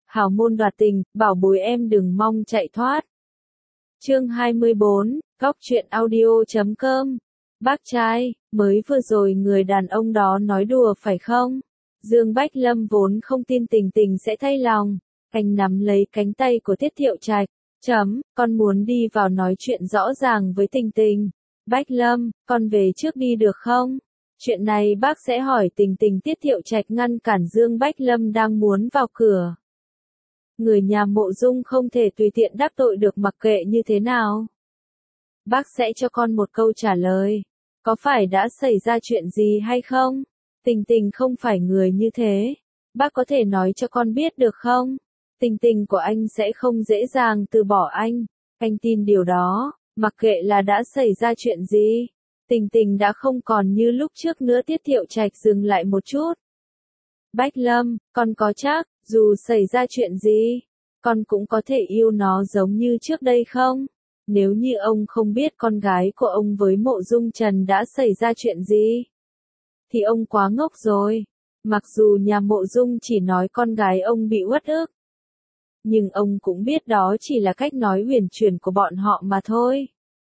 hào môn đoạt tình, bảo bối em đừng mong chạy thoát. Chương 24, Góc truyện audio.com. Bác trai, mới vừa rồi người đàn ông đó nói đùa phải không? Dương Bách Lâm vốn không tin Tình Tình sẽ thay lòng, anh nắm lấy cánh tay của Tiết Thiệu Trạch, con muốn đi vào nói chuyện rõ ràng với Tình Tình. Bách Lâm, con về trước đi được không? Chuyện này bác sẽ hỏi Tình Tình. Tiết Thiệu Trạch ngăn cản Dương Bách Lâm đang muốn vào cửa. Người nhà Mộ Dung không thể tùy tiện đáp tội được, mặc kệ như thế nào. Bác sẽ cho con một câu trả lời. Có phải đã xảy ra chuyện gì hay không? Tình Tình không phải người như thế. Bác có thể nói cho con biết được không? Tình Tình của anh sẽ không dễ dàng từ bỏ anh. Anh tin điều đó, mặc kệ là đã xảy ra chuyện gì. Tình Tình đã không còn như lúc trước nữa. Tiết Thiệu Trạch dừng lại một chút. Bách Lâm, con có chắc, dù xảy ra chuyện gì, con cũng có thể yêu nó giống như trước đây không? Nếu như ông không biết con gái của ông với Mộ Dung Trần đã xảy ra chuyện gì, thì ông quá ngốc rồi. Mặc dù nhà Mộ Dung chỉ nói con gái ông bị uất ức, nhưng ông cũng biết đó chỉ là cách nói huyền chuyển của bọn họ mà thôi.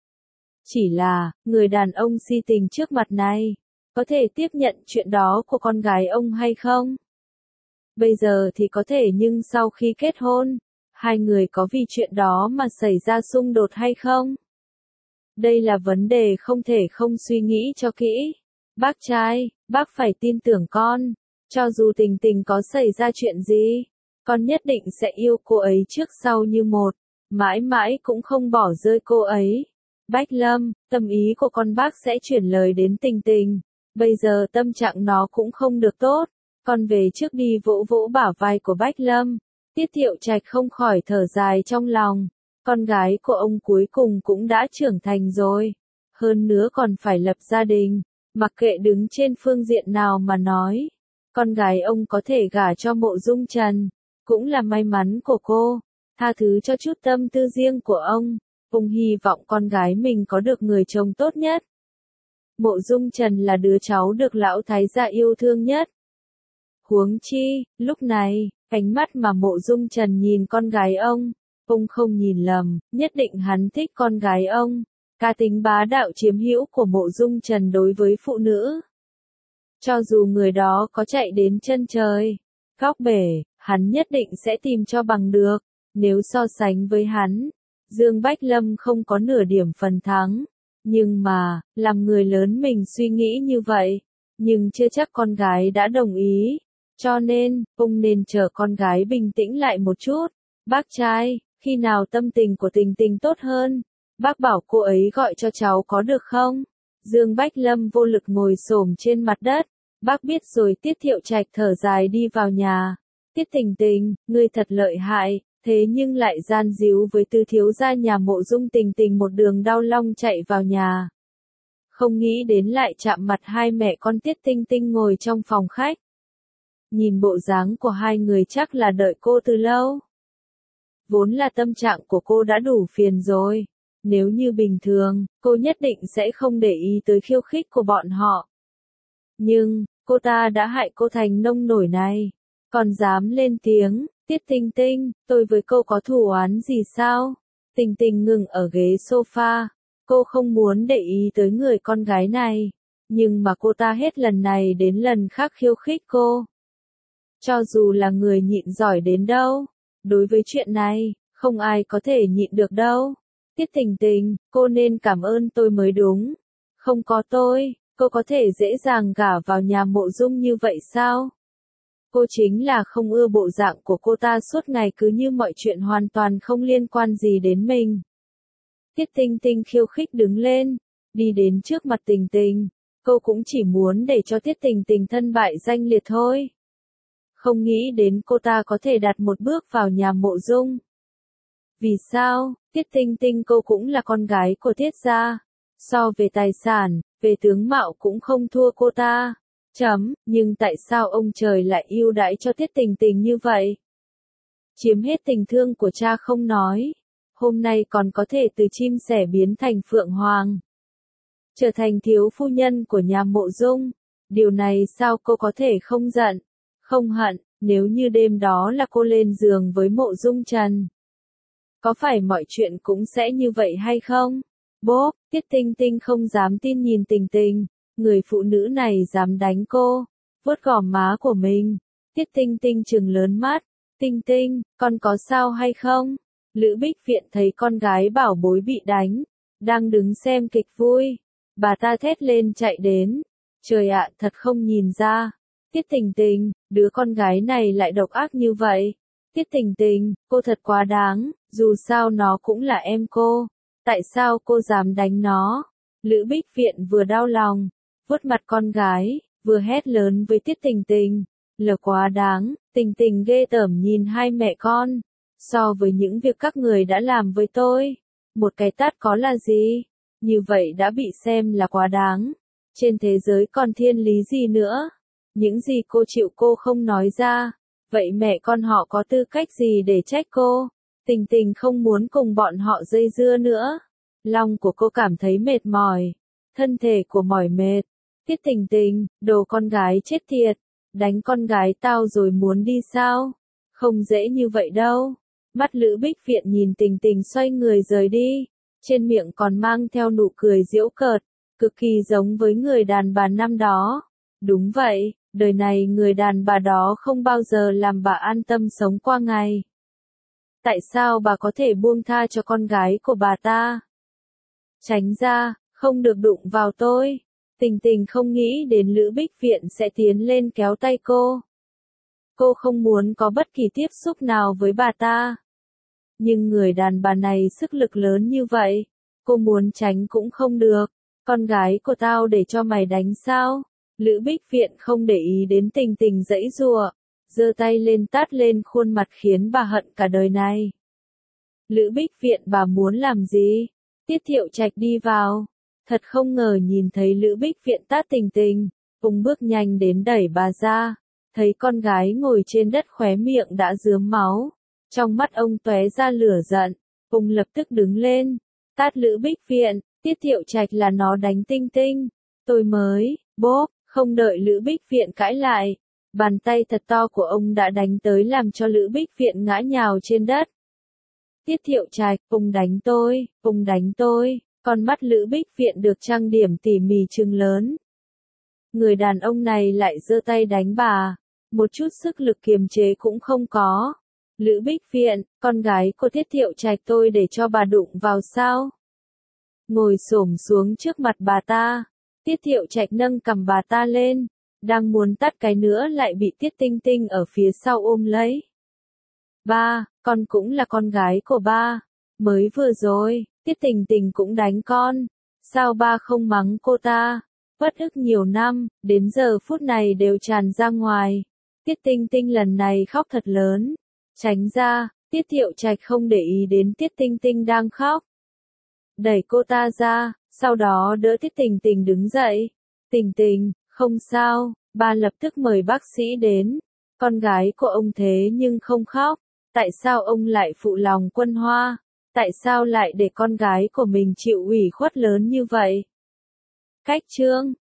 Chỉ là, người đàn ông si tình trước mặt này, có thể tiếp nhận chuyện đó của con gái ông hay không? Bây giờ thì có thể, nhưng sau khi kết hôn, hai người có vì chuyện đó mà xảy ra xung đột hay không? Đây là vấn đề không thể không suy nghĩ cho kỹ. Bác trai, bác phải tin tưởng con. Cho dù Tình Tình có xảy ra chuyện gì, con nhất định sẽ yêu cô ấy trước sau như một, mãi mãi cũng không bỏ rơi cô ấy. Bách Lâm, tâm ý của con bác sẽ chuyển lời đến Tình Tình. Bây giờ tâm trạng nó cũng không được tốt. Con về trước đi. Vỗ vỗ bả vai của Bách Lâm. Tiết Thiệu Trạch không khỏi thở dài trong lòng. Con gái của ông cuối cùng cũng đã trưởng thành rồi. Hơn nữa còn phải lập gia đình. Mặc kệ đứng trên phương diện nào mà nói, con gái ông có thể gả cho Mộ Dung Trần, cũng là may mắn của cô. Tha thứ cho chút tâm tư riêng của ông. Ông hy vọng con gái mình có được người chồng tốt nhất. Mộ Dung Trần là đứa cháu được lão thái gia yêu thương nhất. Huống chi, lúc này, ánh mắt mà Mộ Dung Trần nhìn con gái ông không nhìn lầm, nhất định hắn thích con gái ông. Cá tính bá đạo chiếm hữu của Mộ Dung Trần đối với phụ nữ, cho dù người đó có chạy đến chân trời, góc bể, hắn nhất định sẽ tìm cho bằng được. Nếu so sánh với hắn, Dương Bách Lâm không có nửa điểm phần thắng. Nhưng mà, làm người lớn mình suy nghĩ như vậy, nhưng chưa chắc con gái đã đồng ý. Cho nên, ông nên chờ con gái bình tĩnh lại một chút. Bác trai, khi nào tâm tình của Tình Tình tốt hơn, bác bảo cô ấy gọi cho cháu có được không? Dương Bách Lâm vô lực ngồi xổm trên mặt đất. Bác biết rồi. Tiết Thiệu Trạch thở dài đi vào nhà. Tiết Tình Tình, ngươi thật lợi hại, thế nhưng lại gian díu với tứ thiếu gia nhà Mộ Dung. Tình Tình một đường đau long chạy vào nhà. Không nghĩ đến lại chạm mặt hai mẹ con Tiết Tinh Tinh ngồi trong phòng khách. Nhìn bộ dáng của hai người chắc là đợi cô từ lâu. Vốn là tâm trạng của cô đã đủ phiền rồi. Nếu như bình thường, cô nhất định sẽ không để ý tới khiêu khích của bọn họ. Nhưng, cô ta đã hại cô thành nông nổi này. Còn dám lên tiếng. Tiết Tinh Tinh, tôi với cô có thù oán gì sao? Tình Tình ngừng ở ghế sofa. Cô không muốn để ý tới người con gái này. Nhưng mà cô ta hết lần này đến lần khác khiêu khích cô. Cho dù là người nhịn giỏi đến đâu, đối với chuyện này, không ai có thể nhịn được đâu. Tiết Tình Tình, cô nên cảm ơn tôi mới đúng. Không có tôi, cô có thể dễ dàng gả vào nhà Mộ Dung như vậy sao? Cô chính là không ưa bộ dạng của cô ta suốt ngày cứ như mọi chuyện hoàn toàn không liên quan gì đến mình. Tiết Tinh Tinh khiêu khích đứng lên, đi đến trước mặt Tình Tình. Cô cũng chỉ muốn để cho Tiết Tình Tình thân bại danh liệt thôi. Không nghĩ đến cô ta có thể đặt một bước vào nhà Mộ Dung. Vì sao? Tiết Tinh Tinh cô cũng là con gái của Tiết gia. So về tài sản, về tướng mạo cũng không thua cô ta. Nhưng tại sao ông trời lại ưu đãi cho Tiết Tình Tình như vậy? Chiếm hết tình thương của cha không nói. Hôm nay còn có thể từ chim sẻ biến thành phượng hoàng. Trở thành thiếu phu nhân của nhà Mộ Dung. Điều này sao cô có thể không giận, không hận, nếu như đêm đó là cô lên giường với Mộ Dung Trần. Có phải mọi chuyện cũng sẽ như vậy hay không? Bốp, Tiết Tinh Tinh không dám tin nhìn Tình Tình, người phụ nữ này dám đánh cô, vuốt gò má của mình. Tiết Tinh Tinh trừng lớn mắt, Tinh Tinh, con có sao hay không? Lữ Bích Viện thấy con gái bảo bối bị đánh, đang đứng xem kịch vui. Bà ta thét lên chạy đến, trời ạ, thật không nhìn ra. Tiết Tình Tình, đứa con gái này lại độc ác như vậy. Tiết Tình Tình, cô thật quá đáng, dù sao nó cũng là em cô. Tại sao cô dám đánh nó? Lữ Bích Viện vừa đau lòng, vuốt mặt con gái, vừa hét lớn với Tiết Tình Tình. Là quá đáng, Tình Tình ghê tởm nhìn hai mẹ con. So với những việc các người đã làm với tôi, một cái tát có là gì? Như vậy đã bị xem là quá đáng. Trên thế giới còn thiên lý gì nữa? Những gì cô chịu cô không nói ra. Vậy mẹ con họ có tư cách gì để trách cô? Tình Tình không muốn cùng bọn họ dây dưa nữa. Lòng của cô cảm thấy mệt mỏi. Thân thể của mỏi mệt. Tiết Tình Tình, đồ con gái chết tiệt. Đánh con gái tao rồi muốn đi sao? Không dễ như vậy đâu. Mắt Lữ Bích Viện nhìn Tình Tình xoay người rời đi. Trên miệng còn mang theo nụ cười giễu cợt. Cực kỳ giống với người đàn bà năm đó. Đúng vậy, đời này người đàn bà đó không bao giờ làm bà an tâm sống qua ngày. Tại sao bà có thể buông tha cho con gái của bà ta? Tránh ra, không được đụng vào tôi. Tình Tình không nghĩ đến Lữ Bích Viện sẽ tiến lên kéo tay cô. Cô không muốn có bất kỳ tiếp xúc nào với bà ta. Nhưng người đàn bà này sức lực lớn như vậy, cô muốn tránh cũng không được. Con gái của tao để cho mày đánh sao? Lữ Bích Viện không để ý đến Tình Tình giãy giụa, giơ tay lên tát lên khuôn mặt khiến bà hận cả đời này. Lữ Bích Viện bà muốn làm gì? Tiết Thiệu Trạch đi vào, thật không ngờ nhìn thấy Lữ Bích Viện tát Tình Tình, ông bước nhanh đến đẩy bà ra, thấy con gái ngồi trên đất khóe miệng đã rướm máu, trong mắt ông tóe ra lửa giận, ông lập tức đứng lên, tát Lữ Bích Viện. Tiết Thiệu Trạch là nó đánh Tinh Tinh, tôi mới, bốp, không đợi Lữ Bích Viện cãi lại, bàn tay thật to của ông đã đánh tới làm cho Lữ Bích Viện ngã nhào trên đất. Tiết Thiệu Trạch, ông đánh tôi, con mắt Lữ Bích Viện được trang điểm tỉ mỉ trừng lớn. Người đàn ông này lại giơ tay đánh bà, một chút sức lực kiềm chế cũng không có. Lữ Bích Viện, con gái của Tiết Thiệu Trạch tôi để cho bà đụng vào sao? Ngồi xổm xuống trước mặt bà ta, Tiết Thiệu Trạch nâng cầm bà ta lên, đang muốn tát cái nữa lại bị Tiết Tinh Tinh ở phía sau ôm lấy. Ba, con cũng là con gái của ba, mới vừa rồi, Tiết Tình Tình cũng đánh con, sao ba không mắng cô ta? Uất ức nhiều năm, đến giờ phút này đều tràn ra ngoài. Tiết Tinh Tinh lần này khóc thật lớn, tránh ra, Tiết Thiệu Trạch không để ý đến Tiết Tinh Tinh đang khóc. Đẩy cô ta ra, sau đó đỡ Tiết Tình Tình đứng dậy. Tình Tình, không sao, ba lập tức mời bác sĩ đến. Con gái của ông thế nhưng không khóc. Tại sao ông lại phụ lòng Quân Hoa? Tại sao lại để con gái của mình chịu ủy khuất lớn như vậy? Cách chương